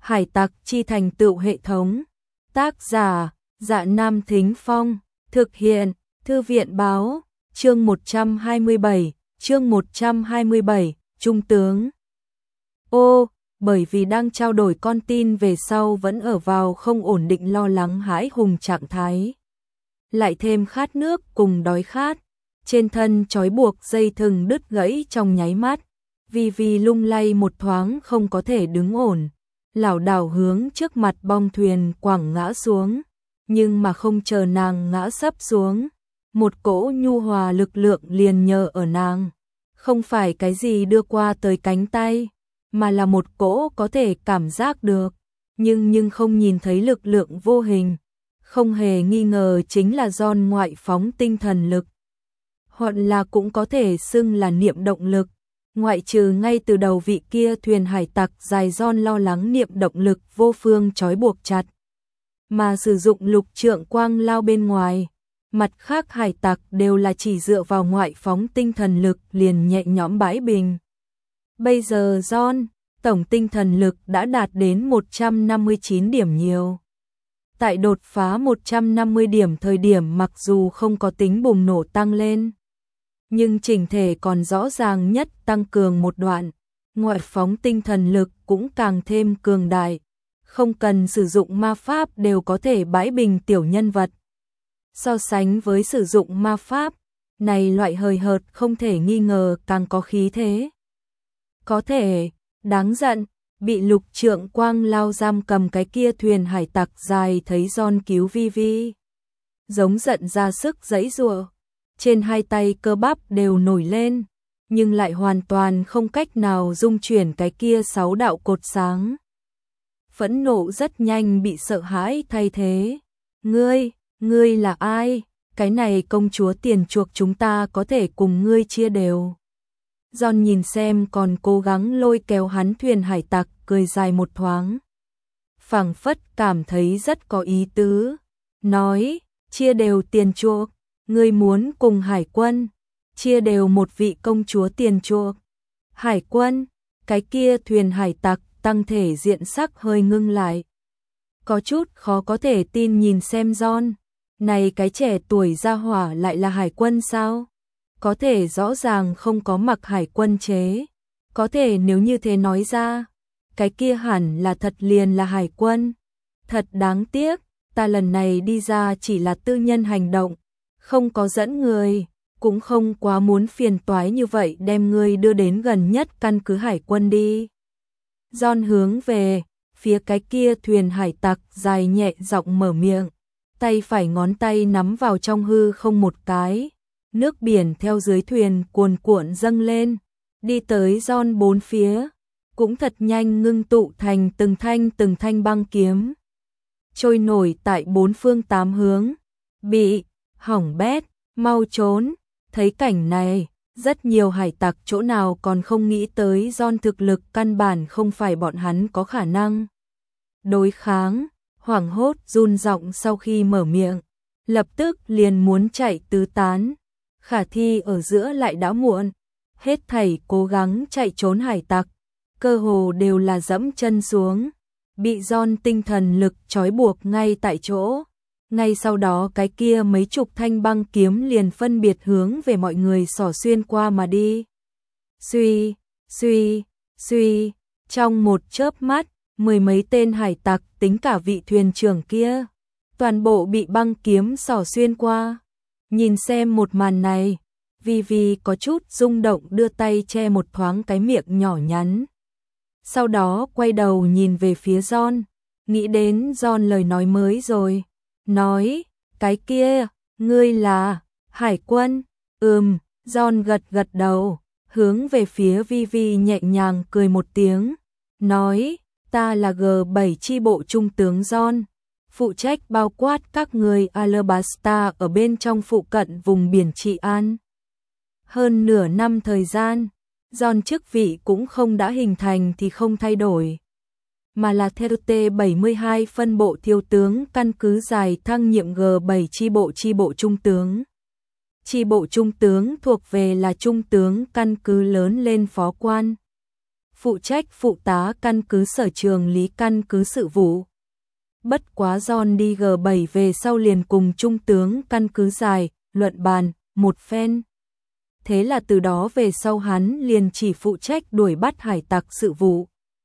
Hải tặc chi thành tựu hệ thống. Tác giả, Dạ Nam Thính Phong. Thực hiện, Thư viện Báo. Chương 127, chương 127, Trung tướng. Bởi vì đang trao đổi con tin về sau vẫn ở vào không ổn định lo lắng hãi hùng trạng thái. Lại thêm khát nước cùng đói khát. Trên thân trói buộc dây thừng đứt gãy trong nháy mắt. Vì lung lay một thoáng không có thể đứng ổn. Lảo đảo hướng trước mặt bong thuyền quẳng ngã xuống. Nhưng mà không chờ nàng ngã sấp xuống. Một cỗ nhu hòa lực lượng liền nhờ ở nàng. Không phải cái gì đưa qua tới cánh tay, mà là một cỗ có thể cảm giác được, nhưng không nhìn thấy lực lượng vô hình. Không hề nghi ngờ chính là John ngoại phóng tinh thần lực. Hoặc là cũng có thể xưng là niệm động lực. Ngoại trừ ngay từ đầu vị kia thuyền hải tặc dài John lo lắng niệm động lực vô phương trói buộc chặt. Mà sử dụng lục trượng quang lao bên ngoài. Mặt khác hải tặc đều là chỉ dựa vào ngoại phóng tinh thần lực liền nhẹ nhõm bãi bình. Bây giờ John, tổng tinh thần lực đã đạt đến 159 điểm nhiều. Tại đột phá 150 điểm thời điểm mặc dù không có tính bùng nổ tăng lên, nhưng chỉnh thể còn rõ ràng nhất tăng cường một đoạn. Ngoại phóng tinh thần lực cũng càng thêm cường đại. Không cần sử dụng ma pháp đều có thể bãi bình tiểu nhân vật. So sánh với sử dụng ma pháp, này loại hời hợt không thể nghi ngờ càng có khí thế. Có thể, đáng giận, bị lục trượng quang lao giam cầm cái kia thuyền hải tặc dài thấy John cứu Vi. Giống giận ra sức giãy giụa, trên hai tay cơ bắp đều nổi lên, nhưng lại hoàn toàn không cách nào dung chuyển cái kia 6 đạo cột sáng. Phẫn nộ rất nhanh bị sợ hãi thay thế. Ngươi là ai? Cái này công chúa tiền chuộc chúng ta có thể cùng ngươi chia đều. John nhìn xem còn cố gắng lôi kéo hắn thuyền hải tặc, cười dài một thoáng. Phảng phất cảm thấy rất có ý tứ. Nói, chia đều tiền chuộc, ngươi muốn cùng hải quân, chia đều một vị công chúa tiền chuộc. Hải quân, cái kia thuyền hải tặc tăng thể diện sắc hơi ngưng lại. Có chút khó có thể tin nhìn xem John. Này cái trẻ tuổi gia hỏa lại là hải quân sao? Có thể rõ ràng không có mặc hải quân chế. Có thể nếu như thế nói ra, cái kia hẳn là thật liền là hải quân. Thật đáng tiếc, ta lần này đi ra chỉ là tư nhân hành động, không có dẫn người, cũng không quá muốn phiền toái như vậy đem ngươi đưa đến gần nhất căn cứ hải quân đi. John hướng về phía cái kia thuyền hải tặc dài nhẹ giọng mở miệng. Tay phải ngón tay nắm vào trong hư không một cái, nước biển theo dưới thuyền cuồn cuộn dâng lên, đi tới John bốn phía, cũng thật nhanh ngưng tụ thành từng thanh băng kiếm, trôi nổi tại bốn phương tám hướng. Bị hỏng bét, mau trốn. Thấy cảnh này, rất nhiều hải tặc chỗ nào còn không nghĩ tới John thực lực căn bản không phải bọn hắn có khả năng đối kháng. Hoảng hốt run giọng sau khi mở miệng, lập tức liền muốn chạy tứ tán. Khả thi ở giữa lại đã muộn, hết thảy cố gắng chạy trốn hải tặc, cơ hồ đều là dẫm chân xuống, bị John tinh thần lực trói buộc ngay tại chỗ. Ngay sau đó cái kia mấy chục thanh băng kiếm liền phân biệt hướng về mọi người xỏ xuyên qua mà đi. Suy, trong một chớp mắt, 10 mấy tên hải tặc tính cả vị thuyền trưởng kia, toàn bộ bị băng kiếm xỏ xuyên qua. Nhìn xem một màn này, Vi có chút rung động đưa tay che một thoáng cái miệng nhỏ nhắn. Sau đó quay đầu nhìn về phía John, nghĩ đến John lời nói mới rồi. Nói, cái kia, ngươi là hải quân? John gật đầu, hướng về phía Vi nhẹ nhàng cười một tiếng, nói, ta là G7 chi bộ trung tướng John, phụ trách bao quát các người Alabasta ở bên trong phụ cận vùng biển trị an. Hơn nửa năm thời gian, John chức vị cũng không đã hình thành thì không thay đổi, mà là theo T72 phân bộ thiếu tướng căn cứ dài thăng nhiệm G7 chi bộ trung tướng. Chi bộ trung tướng thuộc về là trung tướng căn cứ lớn lên phó quan. phụ trách phụ tá căn cứ sở trường lý căn cứ sự vụ. Bất quá John đi G7 về sau liền cùng trung tướng căn cứ dài, luận bàn, một phen. Thế là từ đó về sau hắn liền chỉ phụ trách đuổi bắt hải tặc sự vụ.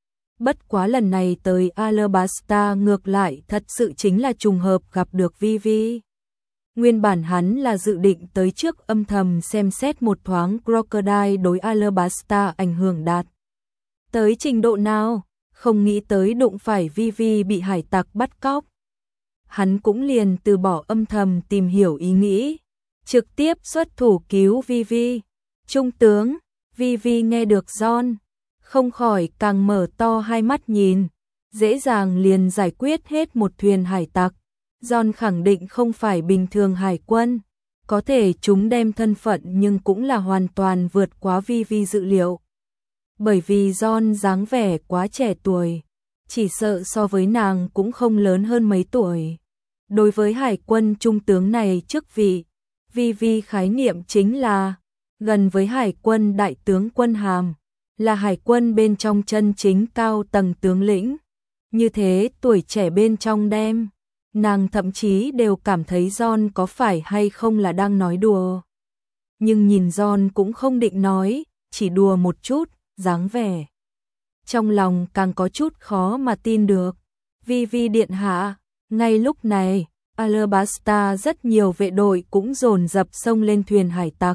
Bất quá lần này tới Alabasta ngược lại thật sự chính là trùng hợp gặp được Vivi. Nguyên bản hắn là dự định tới trước âm thầm xem xét một thoáng Crocodile đối Alabasta ảnh hưởng đạt tới trình độ nào, không nghĩ tới đụng phải Vivi bị hải tặc bắt cóc. Hắn cũng liền từ bỏ âm thầm tìm hiểu ý nghĩ, trực tiếp xuất thủ cứu Vivi. Trung tướng, Vivi nghe được John, không khỏi càng mở to hai mắt nhìn, dễ dàng liền giải quyết hết một thuyền hải tặc. John khẳng định không phải bình thường hải quân, có thể chúng đem thân phận nhưng cũng là hoàn toàn vượt quá Vivi dự liệu. Bởi vì John dáng vẻ quá trẻ tuổi, chỉ sợ so với nàng cũng không lớn hơn mấy tuổi. Đối với hải quân trung tướng này chức vị, Vivi khái niệm chính là gần với hải quân đại tướng quân hàm, là hải quân bên trong chân chính cao tầng tướng lĩnh. Như thế tuổi trẻ bên trong đem, nàng thậm chí đều cảm thấy John có phải hay không là đang nói đùa. Nhưng nhìn John cũng không định nói, chỉ đùa một chút, dáng vẻ. Trong lòng càng có chút khó mà tin được. Vivi điện hạ, ngay lúc này, Alabasta rất nhiều vệ đội cũng dồn dập xông lên thuyền hải tặc.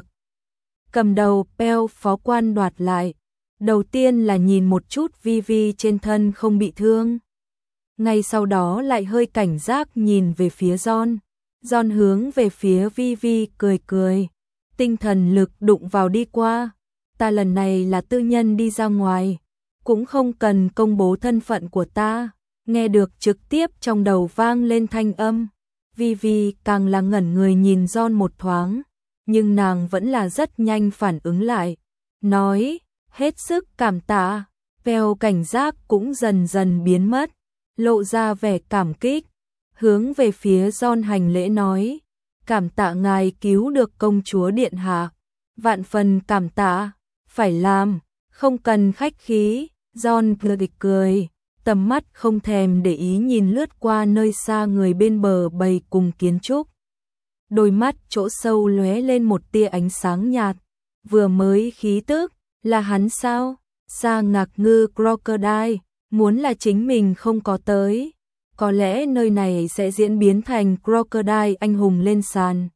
Cầm đầu Pell phó quan đoạt lại. Đầu tiên là nhìn một chút Vivi trên thân không bị thương. Ngay sau đó lại hơi cảnh giác nhìn về phía John. John hướng về phía Vivi cười cười. Tinh thần lực đụng vào đi qua. Ta lần này là tư nhân đi ra ngoài, cũng không cần công bố thân phận của ta. Nghe được trực tiếp trong đầu vang lên thanh âm. Vivi càng là ngẩn người nhìn John một thoáng, nhưng nàng vẫn là rất nhanh phản ứng lại. Nói, hết sức cảm tạ. Pell cảnh giác cũng dần dần biến mất, lộ ra vẻ cảm kích, hướng về phía John hành lễ nói, cảm tạ ngài cứu được công chúa điện hạ, vạn phần cảm tạ, phải làm, không cần khách khí. John cười, tầm mắt không thèm để ý nhìn lướt qua nơi xa người bên bờ bầy cùng kiến trúc. Đôi mắt chỗ sâu lóe lên một tia ánh sáng nhạt, vừa mới khí tức, là hắn sao? Sa ngạc ngư Crocodile, muốn là chính mình không có tới, có lẽ nơi này sẽ diễn biến thành Crocodile anh hùng lên sàn.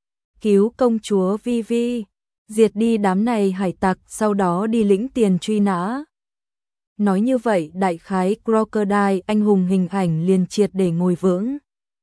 Cứu công chúa Vivi, diệt đi đám này hải tặc, sau đó đi lĩnh tiền truy nã. Nói như vậy đại khái Crocodile anh hùng hình ảnh liền triệt để ngồi vững.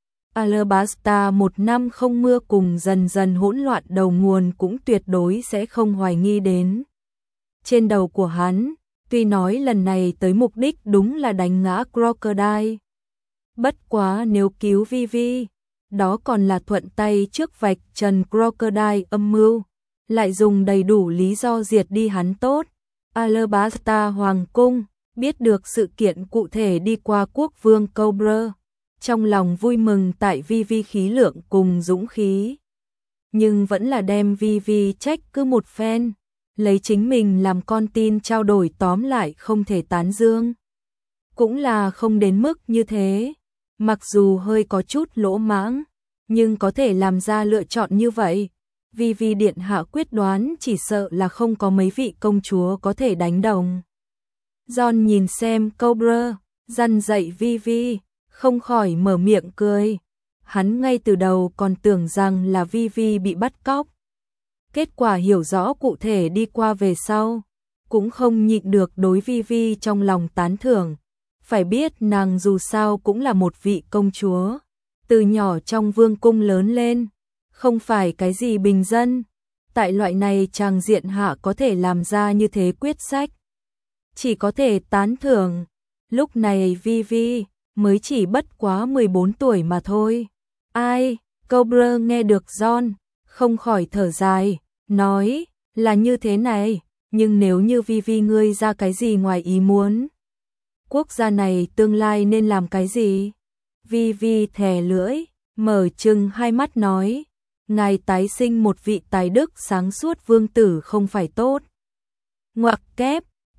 Alabasta một năm không mưa cùng dần dần hỗn loạn đầu nguồn cũng tuyệt đối sẽ không hoài nghi đến. Trên đầu của hắn, tuy nói lần này tới mục đích đúng là đánh ngã Crocodile. Bất quá nếu cứu Vivi, đó còn là thuận tay trước vạch trần Crocodile âm mưu, lại dùng đầy đủ lý do diệt đi hắn tốt. Alabasta Hoàng Cung, biết được sự kiện cụ thể đi qua quốc vương Cobra, trong lòng vui mừng tại Vivi khí lượng cùng dũng khí. Nhưng vẫn là đem Vivi trách cứ một phen, lấy chính mình làm con tin trao đổi tóm lại không thể tán dương. Cũng là không đến mức như thế, mặc dù hơi có chút lỗ mãng, nhưng có thể làm ra lựa chọn như vậy. Vivi điện hạ quyết đoán chỉ sợ là không có mấy vị công chúa có thể đánh đồng. John nhìn xem Cobra, dằn dạy Vivi, không khỏi mở miệng cười. Hắn ngay từ đầu còn tưởng rằng là Vivi bị bắt cóc. Kết quả hiểu rõ cụ thể đi qua về sau, cũng không nhịn được đối Vivi trong lòng tán thưởng. Phải biết nàng dù sao cũng là một vị công chúa, từ nhỏ trong vương cung lớn lên, không phải cái gì bình dân. Tại loại này chàng diện hạ có thể làm ra như thế quyết sách, chỉ có thể tán thưởng. Lúc này Vivi mới chỉ bất quá 14 tuổi mà thôi. Ai? Cobra nghe được John, không khỏi thở dài, nói, là như thế này, nhưng nếu như Vivi ngươi ra cái gì ngoài ý muốn, quốc gia này tương lai nên làm cái gì? Vivi thè lưỡi, mở trừng hai mắt nói, ngài tái sinh một vị tài đức sáng suốt vương tử không phải tốt. Ngoặc kép,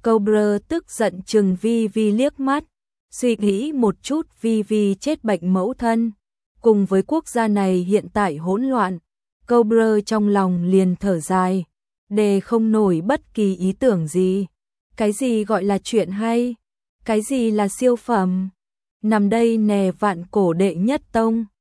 Cobra tức giận chừng Vi Vi liếc mắt, suy nghĩ một chút Vi Vi chết bệnh mẫu thân, cùng với quốc gia này hiện tại hỗn loạn, Cobra trong lòng liền thở dài, đề không nổi bất kỳ ý tưởng gì. Cái gì gọi là chuyện hay? Cái gì là siêu phẩm? Nằm đây nè vạn cổ đệ nhất tông.